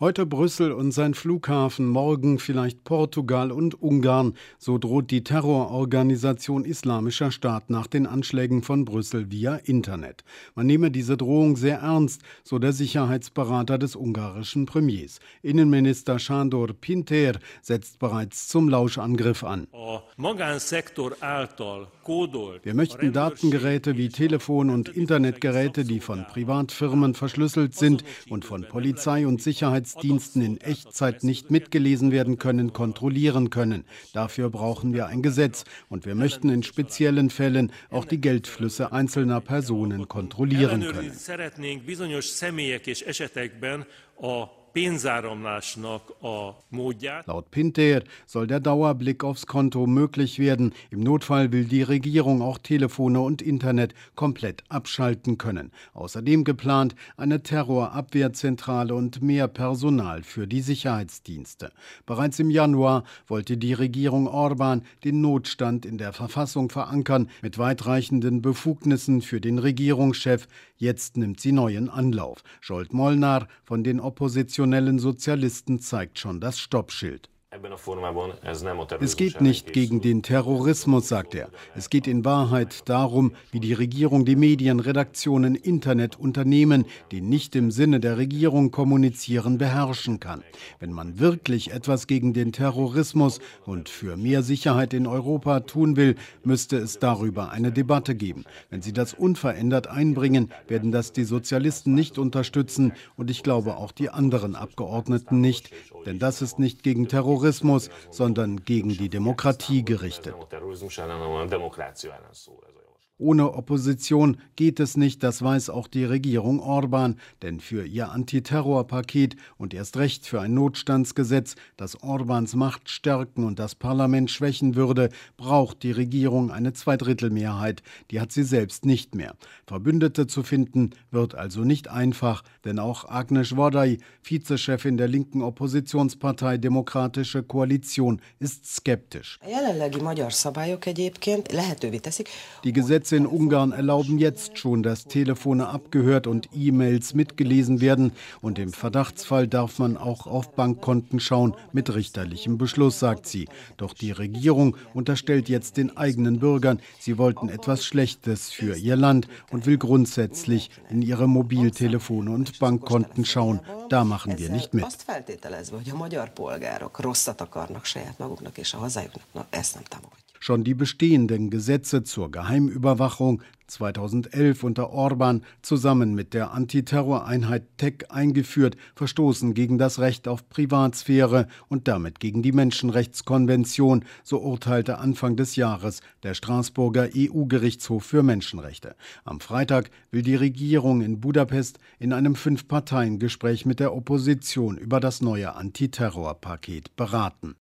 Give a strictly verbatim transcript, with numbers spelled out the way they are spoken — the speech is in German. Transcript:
Heute Brüssel und sein Flughafen, morgen vielleicht Portugal und Ungarn. So droht die Terrororganisation Islamischer Staat nach den Anschlägen von Brüssel via Internet. Man nehme diese Drohung sehr ernst, so der Sicherheitsberater des ungarischen Premiers. Innenminister Sándor Pintér setzt bereits zum Lauschangriff an. Wir möchten Datengeräte wie Telefon- und Internetgeräte, die von Privatfirmen verschlüsselt sind und von Polizei und Sicherheitsdiensten in Echtzeit nicht mitgelesen werden können, kontrollieren können. Dafür brauchen wir ein Gesetz und wir möchten in speziellen Fällen auch die Geldflüsse einzelner Personen kontrollieren können. Laut Pintér soll der Dauerblick aufs Konto möglich werden. Im Notfall will die Regierung auch Telefone und Internet komplett abschalten können. Außerdem geplant eine Terrorabwehrzentrale und mehr Personal für die Sicherheitsdienste. Bereits im Januar wollte die Regierung Orbán den Notstand in der Verfassung verankern, mit weitreichenden Befugnissen für den Regierungschef. Jetzt nimmt sie neuen Anlauf. Zsolt Molnár von den oppositionellen Sozialisten zeigt schon das Stoppschild. Es geht nicht gegen den Terrorismus, sagt er. Es geht in Wahrheit darum, wie die Regierung die Medien, Redaktionen, Internetunternehmen, die nicht im Sinne der Regierung kommunizieren, beherrschen kann. Wenn man wirklich etwas gegen den Terrorismus und für mehr Sicherheit in Europa tun will, müsste es darüber eine Debatte geben. Wenn Sie das unverändert einbringen, werden das die Sozialisten nicht unterstützen und ich glaube auch die anderen Abgeordneten nicht, denn das ist nicht gegen Terrorismus, sondern gegen die Demokratie gerichtet. Ohne Opposition geht es nicht, das weiß auch die Regierung Orbán, denn für ihr Antiterrorpaket und erst recht für ein Notstandsgesetz, das Orbáns Macht stärken und das Parlament schwächen würde, braucht die Regierung eine Zweidrittelmehrheit. Die hat sie selbst nicht mehr. Verbündete zu finden wird also nicht einfach, denn auch Ágnes Vardai, Vizechefin der linken Oppositionspartei Demokratische Koalition, ist skeptisch. Die Gesetze in Ungarn erlauben jetzt schon, dass Telefone abgehört und E-Mails mitgelesen werden. Und im Verdachtsfall darf man auch auf Bankkonten schauen, mit richterlichem Beschluss, sagt sie. Doch die Regierung unterstellt jetzt den eigenen Bürgern, sie wollten etwas Schlechtes für ihr Land und will grundsätzlich in ihre Mobiltelefone und Bankkonten schauen. Da machen wir nicht mit. Schon die bestehenden Gesetze zur Geheimüberwachung, zweitausendelf unter Orbán zusammen mit der Antiterroreinheit T E C eingeführt, verstoßen gegen das Recht auf Privatsphäre und damit gegen die Menschenrechtskonvention, so urteilte Anfang des Jahres der Straßburger E U-Gerichtshof für Menschenrechte. Am Freitag will die Regierung in Budapest in einem Fünf-Parteien-Gespräch mit der Opposition über das neue Antiterrorpaket beraten.